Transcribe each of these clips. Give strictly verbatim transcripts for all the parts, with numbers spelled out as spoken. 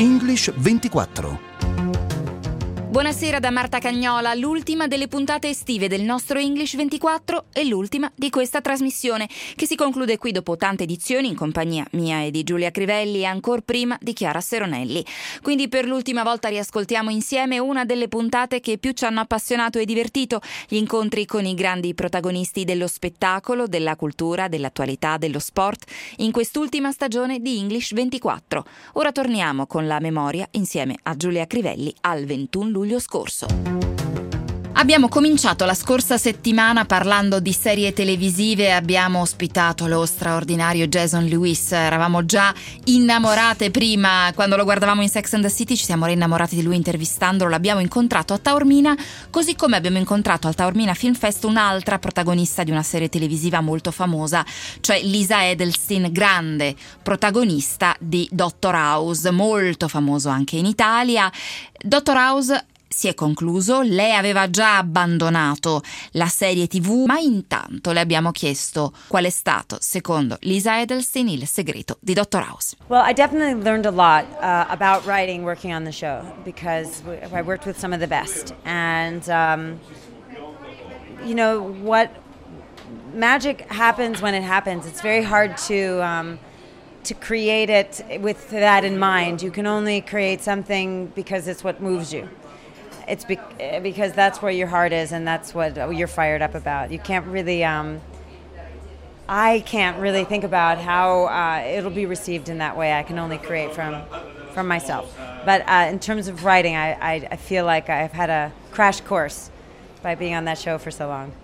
English ventiquattro. Buonasera da Marta Cagnola, l'ultima delle puntate estive del nostro English ventiquattro e l'ultima di questa trasmissione, che si conclude qui dopo tante edizioni in compagnia mia e di Giulia Crivelli e ancor prima di Chiara Seronelli. Quindi per l'ultima volta riascoltiamo insieme una delle puntate che più ci hanno appassionato e divertito, gli incontri con i grandi protagonisti dello spettacolo, della cultura, dell'attualità, dello sport, in quest'ultima stagione di English ventiquattro. Ora torniamo con la memoria insieme a Giulia Crivelli al ventuno luglio scorso. Abbiamo cominciato la scorsa settimana parlando di serie televisive, abbiamo ospitato lo straordinario Jason Lewis, eravamo già innamorate prima, quando lo guardavamo in Sex and the City ci siamo rinnamorati di lui intervistandolo, l'abbiamo incontrato a Taormina, così come abbiamo incontrato al Taormina Film Fest un'altra protagonista di una serie televisiva molto famosa, cioè Lisa Edelstein, grande protagonista di Doctor House, molto famoso anche in Italia. Doctor House si è concluso, lei aveva già abbandonato la serie tivù, ma intanto le abbiamo chiesto qual è stato, secondo Lisa Edelstein, il segreto di Doctor House. Well, I definitely learned a lot uh, about writing working on the show because I worked with some of the best, and um, you know what, magic happens when it happens. It's very hard to um, to create it with that in mind. You can only create something because it's what moves you. It's be- because that's where your heart is and that's what you're fired up about. You can't really, um, I can't really think about how uh, it'll be received in that way. I can only create from from myself. But uh, in terms of writing, I, I, I feel like I've had a crash course by being on that show for so long.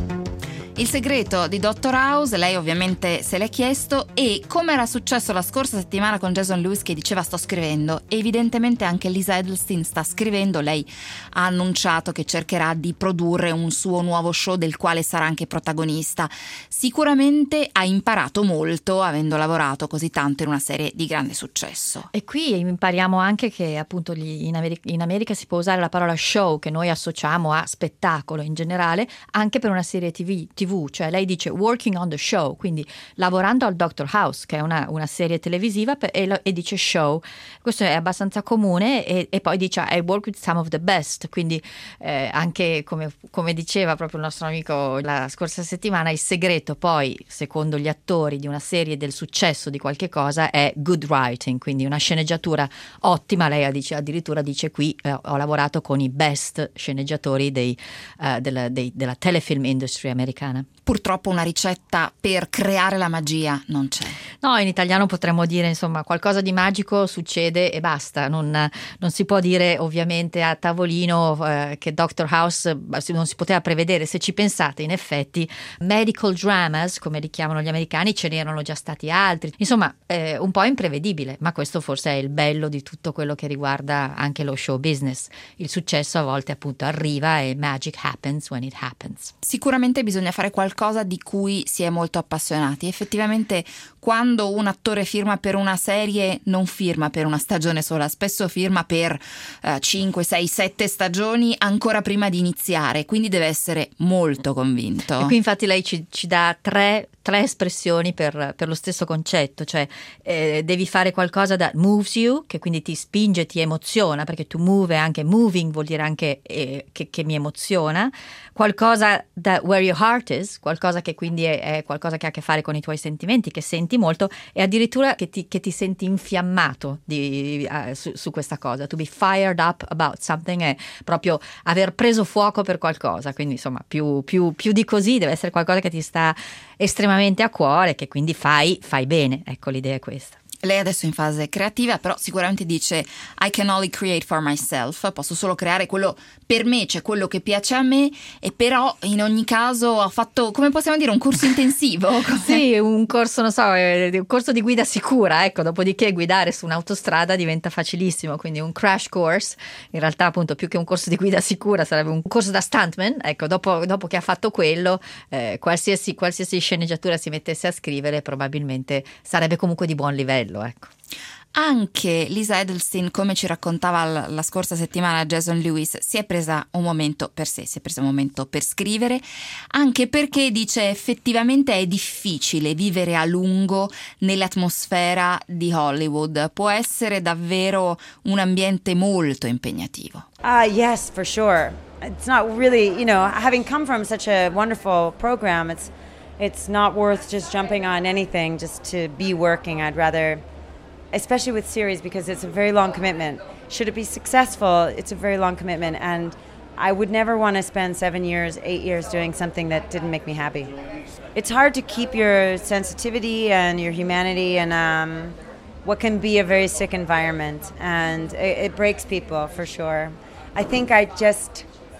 Il segreto di Doctor House, lei ovviamente se l'è chiesto, e come era successo la scorsa settimana con Jason Lewis che diceva sto scrivendo, evidentemente anche Lisa Edelstein sta scrivendo. Lei ha annunciato che cercherà di produrre un suo nuovo show del quale sarà anche protagonista. Sicuramente ha imparato molto avendo lavorato così tanto in una serie di grande successo. E qui impariamo anche che appunto gli, in, America, in America si può usare la parola show, che noi associamo a spettacolo in generale, anche per una serie tv, TV, cioè lei dice working on the show, quindi lavorando al Doctor House, che è una, una serie televisiva, per, e, lo, e dice show. Questo è abbastanza comune, e, e poi dice I work with some of the best, quindi eh, anche come, come diceva proprio il nostro amico la scorsa settimana, il segreto poi secondo gli attori di una serie del successo di qualche cosa è good writing, quindi una sceneggiatura ottima. Lei dice, addirittura dice qui eh, ho lavorato con i best sceneggiatori dei, uh, della, dei, della telefilm industry americana. Purtroppo una ricetta per creare la magia non c'è. No, in italiano potremmo dire insomma qualcosa di magico succede e basta, non, non si può dire ovviamente a tavolino eh, che Doctor House non si poteva prevedere. Se ci pensate, in effetti medical dramas, come li chiamano gli americani, ce n'erano già stati altri, insomma eh, un po' imprevedibile, ma questo forse è il bello di tutto quello che riguarda anche lo show business. Il successo a volte appunto arriva e magic happens when it happens. Sicuramente bisogna fare qualcosa di cui si è molto appassionati. Effettivamente quando un attore firma per una serie non firma per una stagione sola, spesso firma per uh, cinque, sei, sette stagioni ancora prima di iniziare, quindi deve essere molto convinto. E qui infatti lei ci, ci dà tre, tre espressioni per, per lo stesso concetto, cioè eh, devi fare qualcosa that moves you, che quindi ti spinge, ti emoziona, perché to move è anche moving, vuol dire anche eh, che, che mi emoziona, qualcosa that where your heart is, qualcosa che quindi è, è qualcosa che ha a che fare con i tuoi sentimenti, che senti molto, e addirittura che ti, che ti senti infiammato di, uh, su, su questa cosa. To be fired up about something è proprio aver preso fuoco per qualcosa, quindi insomma più, più, più di così deve essere qualcosa che ti sta estremamente a cuore, che quindi fai, fai bene, ecco, l'idea è questa. Lei adesso è in fase creativa, però sicuramente dice I can only create for myself, posso solo creare quello per me, cioè quello che piace a me, e però in ogni caso ho fatto, come possiamo dire, un corso intensivo? Sì, un corso, non so, un corso di guida sicura, ecco, dopodiché guidare su un'autostrada diventa facilissimo, quindi un crash course, in realtà appunto più che un corso di guida sicura sarebbe un corso da stuntman, ecco, dopo, dopo che ha fatto quello, eh, qualsiasi, qualsiasi sceneggiatura si mettesse a scrivere probabilmente sarebbe comunque di buon livello. Ecco. anche Lisa Edelstein, come ci raccontava la, la scorsa settimana Jason Lewis, si è presa un momento per sé, si è presa un momento per scrivere, anche perché dice effettivamente è difficile vivere a lungo nell'atmosfera di Hollywood, può essere davvero un ambiente molto impegnativo. Ah, uh, yes, for sure. It's not really, you know, having come from such a wonderful program, it's it's not worth just jumping on anything just to be working. I'd rather, especially with series, because it's a very long commitment. Should it be successful, it's a very long commitment, and I would never want to spend seven years, eight years doing something that didn't make me happy. It's hard to keep your sensitivity and your humanity and um, what can be a very sick environment, and it, it breaks people for sure. I think I just,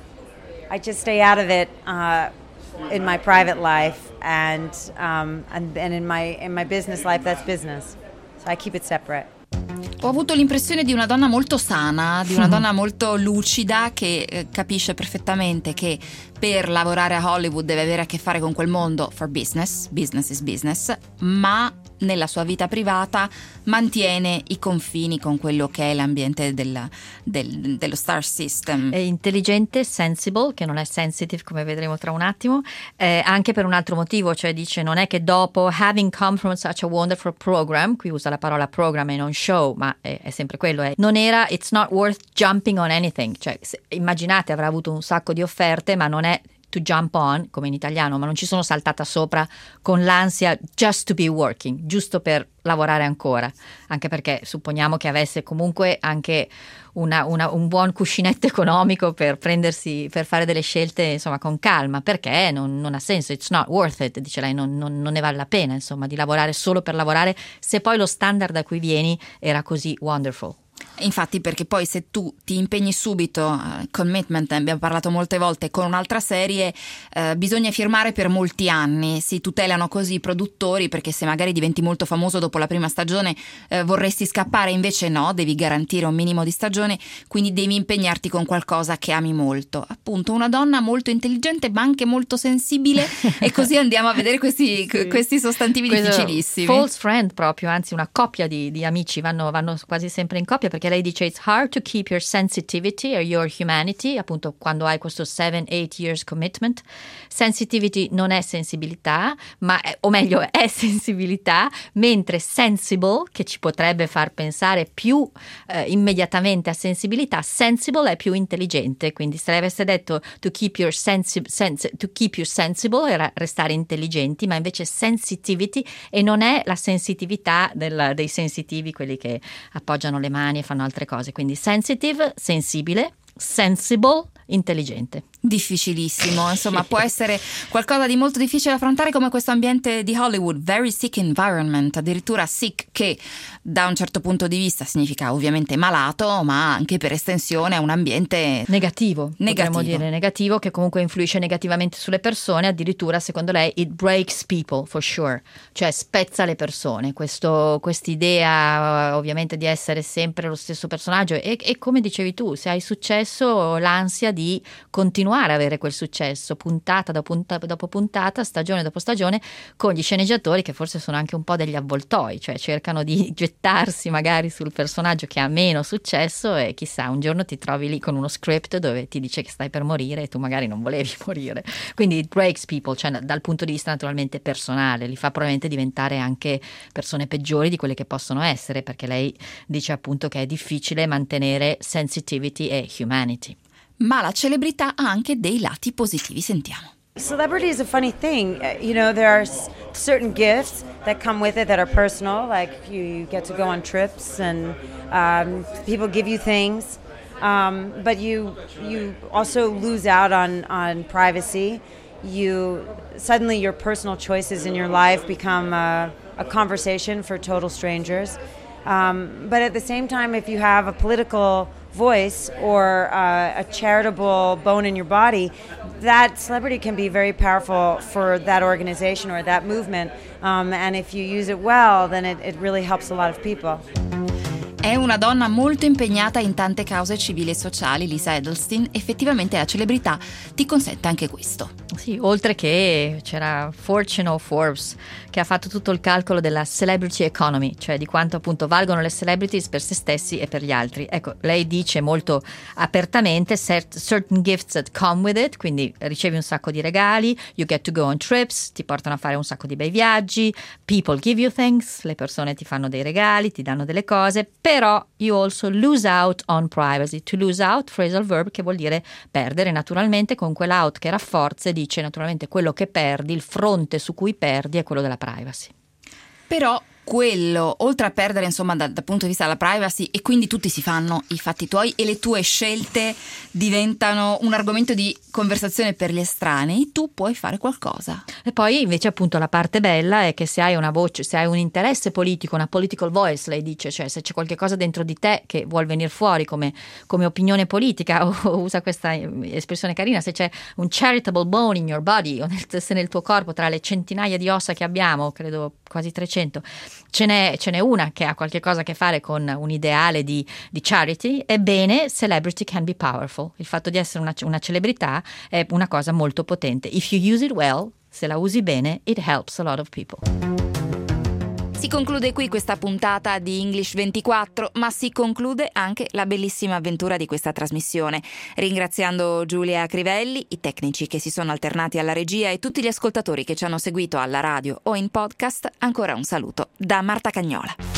I just stay out of it uh, in my private life, and um, and, and in my in my business life, that's business. So I keep it separate. Ho avuto l'impressione di una donna molto sana, di una donna molto lucida che eh, capisce perfettamente che per lavorare a Hollywood deve avere a che fare con quel mondo for business, business is business, ma nella sua vita privata mantiene i confini con quello che è l'ambiente del, del, dello star system. È intelligente, sensible, che non è sensitive come vedremo tra un attimo, eh, anche per un altro motivo, cioè dice non è che dopo having come from such a wonderful program, qui usa la parola program e non show, ma è, è sempre quello, è, non era it's not worth jumping on anything, cioè se, immaginate avrà avuto un sacco di offerte ma non è to jump on, come in italiano, ma non ci sono saltata sopra con l'ansia just to be working, giusto per lavorare ancora, anche perché supponiamo che avesse comunque anche una, una, un buon cuscinetto economico per prendersi, per fare delle scelte insomma con calma, perché non, non ha senso, it's not worth it, dice lei, non, non, non ne vale la pena insomma di lavorare solo per lavorare se poi lo standard da cui vieni era così wonderful. Infatti, perché poi se tu ti impegni subito, uh, commitment, ne abbiamo parlato molte volte, con un'altra serie, uh, bisogna firmare per molti anni, si tutelano così i produttori, perché se magari diventi molto famoso dopo la prima stagione uh, vorresti scappare, invece no, devi garantire un minimo di stagione, quindi devi impegnarti con qualcosa che ami molto. Appunto, una donna molto intelligente ma anche molto sensibile e così andiamo a vedere questi, sì. questi sostantivi Questo difficilissimi. False friend proprio, anzi una coppia di, di amici, vanno, vanno quasi sempre in coppia, perché lei dice it's hard to keep your sensitivity or your humanity, appunto quando hai questo seven eight years commitment. Sensitivity non è sensibilità, ma è, o meglio è sensibilità, mentre sensible, che ci potrebbe far pensare più eh, immediatamente a sensibilità, sensible è più intelligente, quindi se lei avesse detto to keep your sensi- sense, to keep you sensible era restare intelligenti, ma invece sensitivity, e non è la sensitività del, dei sensitivi, quelli che appoggiano le mani e fanno altre cose, quindi sensitive, sensibile, sensible, intelligente. Difficilissimo, insomma può essere qualcosa di molto difficile da affrontare, come questo ambiente di Hollywood, very sick environment, addirittura sick, che da un certo punto di vista significa ovviamente malato, ma anche per estensione è un ambiente negativo, negativo. Potremmo dire negativo, che comunque influisce negativamente sulle persone, addirittura secondo lei it breaks people for sure, cioè spezza le persone, questo quest'idea ovviamente di essere sempre lo stesso personaggio e, e come dicevi tu, se hai successo l'ansia di continuare a avere quel successo puntata dopo puntata, dopo puntata, stagione dopo stagione, con gli sceneggiatori che forse sono anche un po' degli avvoltoi, cioè cercano di gettarsi magari sul personaggio che ha meno successo e chissà un giorno ti trovi lì con uno script dove ti dice che stai per morire e tu magari non volevi morire, quindi it breaks people, cioè dal punto di vista naturalmente personale, li fa probabilmente diventare anche persone peggiori di quelle che possono essere, perché lei dice appunto che è difficile mantenere sensitivity e humanity. Ma la celebrità ha anche dei lati positivi, sentiamo. Celebrity is a funny thing. Uh, you know, there are s- certain gifts that come with it that are personal, like you, you get to go on trips and um, people give you things, um, but you you also lose out on, on privacy. You suddenly your personal choices in your life become a, a conversation for total strangers. Um, but at the same time, if you have a political voice or uh, a charitable bone in your body, that celebrity can be very powerful for that organization or that movement. Um, and if you use it well, then it, it really helps a lot of people. È una donna molto impegnata in tante cause civili e sociali, Lisa Edelstein. Effettivamente la celebrità ti consente anche questo. Sì, oltre che c'era Fortune o Forbes che ha fatto tutto il calcolo della celebrity economy, cioè di quanto appunto valgono le celebrities per se stessi e per gli altri. Ecco, lei dice molto apertamente certain gifts that come with it, quindi ricevi un sacco di regali, you get to go on trips, ti portano a fare un sacco di bei viaggi, people give you things, le persone ti fanno dei regali, ti danno delle cose, però you also lose out on privacy. To lose out, phrasal verb, che vuol dire perdere, naturalmente con quell'out che rafforza, dice naturalmente quello che perdi, il fronte su cui perdi è quello della privacy. Però quello, oltre a perdere insomma dal, dal punto di vista della privacy, e quindi tutti si fanno i fatti tuoi e le tue scelte diventano un argomento di conversazione per gli estranei, tu puoi fare qualcosa. E poi invece appunto la parte bella è che se hai una voce, se hai un interesse politico, una political voice, lei dice, cioè se c'è qualche cosa dentro di te che vuol venire fuori come, come opinione politica, o usa questa espressione carina, se c'è un charitable bone in your body, o nel, se nel tuo corpo tra le centinaia di ossa che abbiamo, credo quasi trecento, ce n'è, ce n'è una che ha qualche cosa a che fare con un ideale di, di charity, ebbene celebrity can be powerful. Il fatto di essere una, una celebrità è una cosa molto potente. If you use it well, se la usi bene, it helps a lot of people. Si conclude qui questa puntata di English ventiquattro, ma si conclude anche la bellissima avventura di questa trasmissione. Ringraziando Giulia Crivelli, i tecnici che si sono alternati alla regia e tutti gli ascoltatori che ci hanno seguito alla radio o in podcast, ancora un saluto da Marta Cagnola.